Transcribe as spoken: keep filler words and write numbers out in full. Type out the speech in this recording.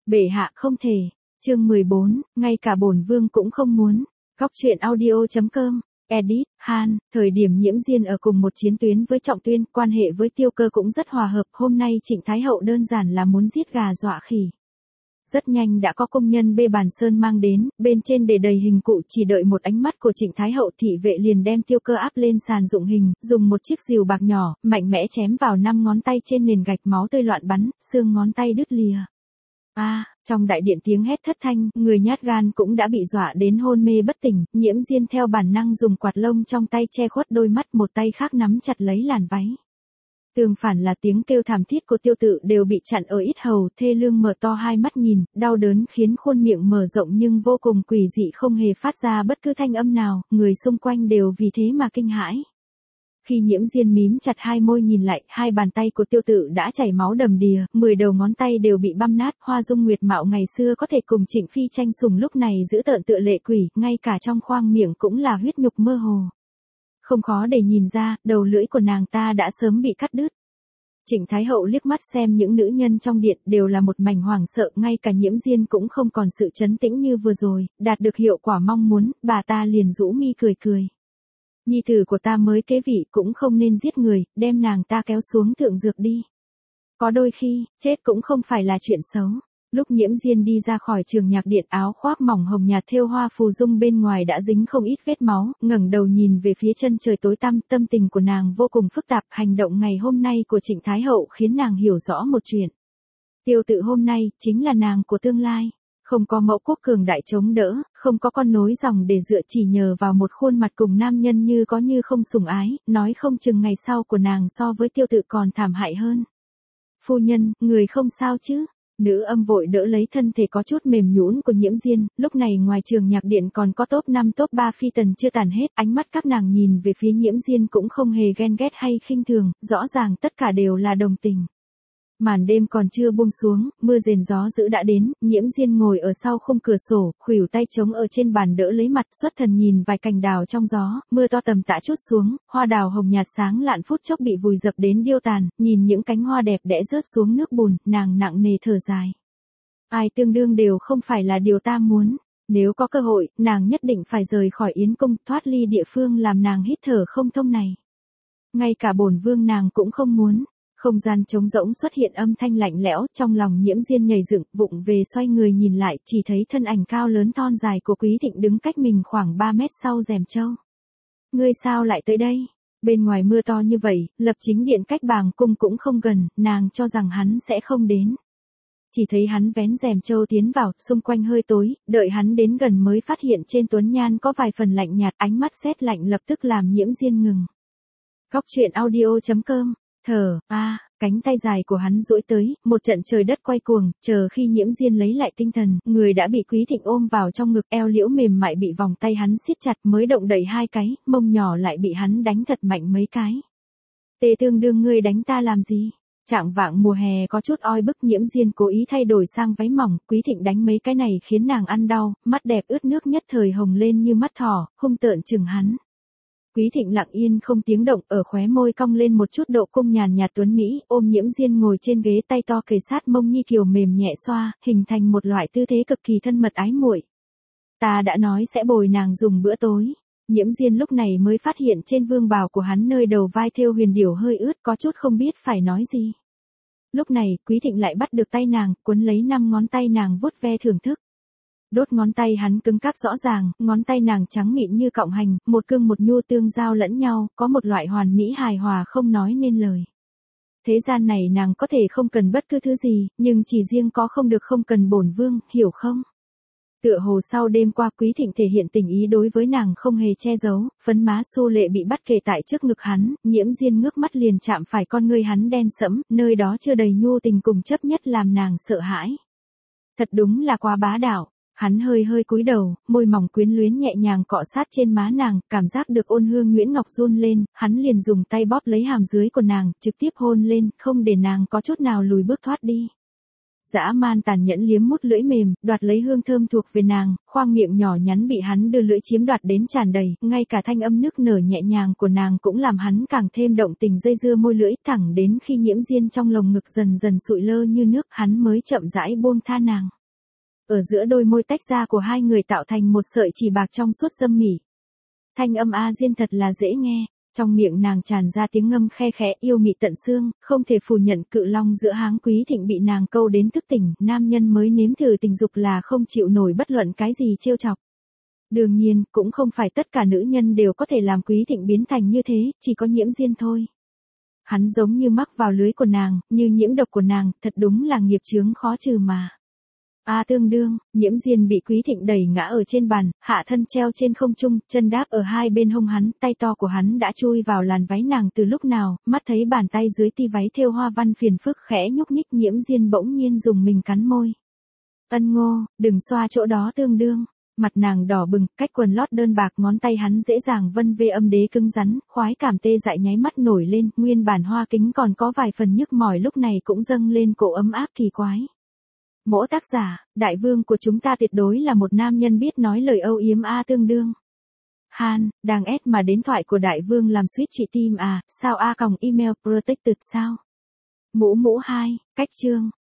Bệ hạ không thể. Chương mười bốn, ngay cả bổn vương cũng không muốn. Góc truyện audio chấm com. Edit, Han, thời điểm Nhiễm Diên ở cùng một chiến tuyến với Trọng Tuyên, quan hệ với Tiêu Cơ cũng rất hòa hợp, hôm nay Trịnh Thái Hậu đơn giản là muốn giết gà dọa khỉ. Rất nhanh đã có công nhân bê bàn sơn mang đến, bên trên để đầy hình cụ, chỉ đợi một ánh mắt của Trịnh Thái Hậu thị vệ liền đem Tiêu Cơ áp lên sàn dụng hình, dùng một chiếc rìu bạc nhỏ, mạnh mẽ chém vào năm ngón tay trên nền gạch, máu tươi loạn bắn, xương ngón tay đứt lìa. A, à, trong đại điện tiếng hét thất thanh, người nhát gan cũng đã bị dọa đến hôn mê bất tỉnh, Nhiễm Diên theo bản năng dùng quạt lông trong tay che khuất đôi mắt, một tay khác nắm chặt lấy làn váy. Tương phản là tiếng kêu thảm thiết của Tiêu Tự đều bị chặn ở yết hầu, thê lương mở to hai mắt nhìn, đau đớn khiến khuôn miệng mở rộng nhưng vô cùng quỷ dị, không hề phát ra bất cứ thanh âm nào, người xung quanh đều vì thế mà kinh hãi. Khi Nhiễm Diên mím chặt hai môi nhìn lại, hai bàn tay của Tiêu Tự đã chảy máu đầm đìa, mười đầu ngón tay đều bị băm nát, Hoa Dung Nguyệt Mạo ngày xưa có thể cùng Trịnh Phi tranh sủng lúc này giữ tợn tựa lệ quỷ, ngay cả trong khoang miệng cũng là huyết nhục mơ hồ. Không khó để nhìn ra, đầu lưỡi của nàng ta đã sớm bị cắt đứt. Trịnh Thái Hậu liếc mắt xem những nữ nhân trong điện đều là một mảnh hoảng sợ, ngay cả Nhiễm Diên cũng không còn sự trấn tĩnh như vừa rồi, đạt được hiệu quả mong muốn, bà ta liền rũ mi cười cười. Nhi tử của ta mới kế vị cũng không nên giết người, đem nàng ta kéo xuống thượng dược đi. Có đôi khi, chết cũng không phải là chuyện xấu. Lúc Nhiễm Diên đi ra khỏi trường nhạc điện, áo khoác mỏng hồng nhạt thêu hoa phù dung bên ngoài đã dính không ít vết máu, ngẩng đầu nhìn về phía chân trời tối tăm, tâm tình của nàng vô cùng phức tạp, hành động ngày hôm nay của Trịnh Thái Hậu khiến nàng hiểu rõ một chuyện. Tiêu Tự hôm nay, chính là nàng của tương lai. Không có mẫu quốc cường đại chống đỡ, không có con nối dòng để dựa, chỉ nhờ vào một khuôn mặt cùng nam nhân như có như không sủng ái, nói không chừng ngày sau của nàng so với Tiêu Tự còn thảm hại hơn. Phu nhân, người không sao chứ? Nữ âm vội đỡ lấy thân thể có chút mềm nhũn của Nhiễm Diên, lúc này ngoài trường nhạc điện còn có top năm top ba phi tần chưa tàn hết, ánh mắt các nàng nhìn về phía Nhiễm Diên cũng không hề ghen ghét hay khinh thường, rõ ràng tất cả đều là đồng tình. Màn đêm còn chưa buông xuống, mưa rền gió dữ đã đến, Nhiễm Diên ngồi ở sau khung cửa sổ, khuỷu tay trống ở trên bàn đỡ lấy mặt, xuất thần nhìn vài cành đào trong gió, mưa to tầm tã chút xuống, hoa đào hồng nhạt sáng lạn phút chốc bị vùi dập đến điêu tàn, nhìn những cánh hoa đẹp đẽ rớt xuống nước bùn, nàng nặng nề thở dài. Ai tương đương đều không phải là điều ta muốn. Nếu có cơ hội, nàng nhất định phải rời khỏi Yến Cung, thoát ly địa phương làm nàng hít thở không thông này. Ngay cả bổn vương nàng cũng không muốn. Không gian trống rỗng xuất hiện âm thanh lạnh lẽo, trong lòng Nhiễm Diên nhảy dựng, vụng về xoay người nhìn lại, chỉ thấy thân ảnh cao lớn thon dài của Quý Thịnh đứng cách mình khoảng ba mét sau rèm châu. Ngươi sao lại tới đây? Bên ngoài mưa to như vậy, Lập Chính Điện cách Bàng Cung cũng không gần, nàng cho rằng hắn sẽ không đến. Chỉ thấy hắn vén rèm châu tiến vào, xung quanh hơi tối, đợi hắn đến gần mới phát hiện trên tuấn nhan có vài phần lạnh nhạt, ánh mắt sét lạnh lập tức làm Nhiễm Diên ngừng. Góc truyện audio chấm com. Thở, a, à, cánh tay dài của hắn duỗi tới, một trận trời đất quay cuồng, chờ khi Nhiễm Diên lấy lại tinh thần, người đã bị Quý Thịnh ôm vào trong ngực, eo liễu mềm mại bị vòng tay hắn siết chặt, mới động đậy hai cái, mông nhỏ lại bị hắn đánh thật mạnh mấy cái. Tề tương đương, ngươi đánh ta làm gì? Trạng vạng mùa hè có chút oi bức, Nhiễm Diên cố ý thay đổi sang váy mỏng, Quý Thịnh đánh mấy cái này khiến nàng ăn đau, mắt đẹp ướt nước nhất thời hồng lên như mắt thỏ, hung tợn chừng hắn. Quý Thịnh lặng yên không tiếng động, ở khóe môi cong lên một chút độ cung nhàn nhạt tuấn mỹ, ôm Nhiễm Diên ngồi trên ghế, tay to kề sát mông nhi kiều mềm nhẹ xoa, hình thành một loại tư thế cực kỳ thân mật ái muội. Ta đã nói sẽ bồi nàng dùng bữa tối. Nhiễm Diên lúc này mới phát hiện trên vương bào của hắn nơi đầu vai thêu huyền điểu hơi ướt, có chút không biết phải nói gì. Lúc này, Quý Thịnh lại bắt được tay nàng, cuốn lấy năm ngón tay nàng vuốt ve thưởng thức. Đốt ngón tay hắn cứng cáp rõ ràng, ngón tay nàng trắng mịn như cọng hành, một cương một nhu tương giao lẫn nhau, có một loại hoàn mỹ hài hòa không nói nên lời. Thế gian này nàng có thể không cần bất cứ thứ gì, nhưng chỉ riêng có không được không cần bổn vương, hiểu không? Tựa hồ sau đêm qua Quý Thịnh thể hiện tình ý đối với nàng không hề che giấu, phấn má xu lệ bị bắt kề tại trước ngực hắn, Nhiễm Diên ngước mắt liền chạm phải con ngươi hắn đen sẫm, nơi đó chưa đầy nhu tình cùng chấp nhất làm nàng sợ hãi. Thật đúng là quá bá đạo. Hắn hơi hơi cúi đầu, môi mỏng quyến luyến nhẹ nhàng cọ sát trên má nàng, cảm giác được ôn hương Nguyễn Ngọc run lên, hắn liền dùng tay bóp lấy hàm dưới của nàng, trực tiếp hôn lên, không để nàng có chút nào lùi bước thoát đi. Dã man tàn nhẫn liếm mút lưỡi mềm, đoạt lấy hương thơm thuộc về nàng, khoang miệng nhỏ nhắn bị hắn đưa lưỡi chiếm đoạt đến tràn đầy, ngay cả thanh âm nức nở nhẹ nhàng của nàng cũng làm hắn càng thêm động tình, dây dưa môi lưỡi, thẳng đến khi Nhiễm Diên trong lồng ngực dần dần sụi lơ như nước, hắn mới chậm rãi buông tha nàng. Ở giữa đôi môi tách ra của hai người tạo thành một sợi chỉ bạc trong suốt dâm mỉ. Thanh âm A Diên thật là dễ nghe, trong miệng nàng tràn ra tiếng ngâm khe khẽ yêu mị tận xương, không thể phủ nhận cự long giữa háng Quý Thịnh bị nàng câu đến thức tỉnh, nam nhân mới nếm thử tình dục là không chịu nổi bất luận cái gì trêu chọc. Đương nhiên, cũng không phải tất cả nữ nhân đều có thể làm Quý Thịnh biến thành như thế, chỉ có Nhiễm Diên thôi. Hắn giống như mắc vào lưới của nàng, như nhiễm độc của nàng, thật đúng là nghiệp chướng khó trừ mà. A tương đương, Nhiễm Diên bị Quý Thịnh đẩy ngã ở trên bàn, hạ thân treo trên không trung, chân đáp ở hai bên hông hắn, tay to của hắn đã chui vào làn váy nàng từ lúc nào, mắt thấy bàn tay dưới ti váy thêu hoa văn phiền phức khẽ nhúc nhích, Nhiễm Diên bỗng nhiên dùng mình cắn môi. Ân Ngô, đừng xoa chỗ đó tương đương. Mặt nàng đỏ bừng, cách quần lót đơn bạc ngón tay hắn dễ dàng vân vê âm đế cứng rắn, khoái cảm tê dại nháy mắt nổi lên, nguyên bản hoa kính còn có vài phần nhức mỏi lúc này cũng dâng lên cổ ấm áp kỳ quái. Mỗ tác giả, đại vương của chúng ta tuyệt đối là một nam nhân biết nói lời âu yếm A tương đương. Han, đang ép mà đến thoại của đại vương làm suýt chị tim à, sao A còng email protected sao? Mũ mũ hai, cách chương.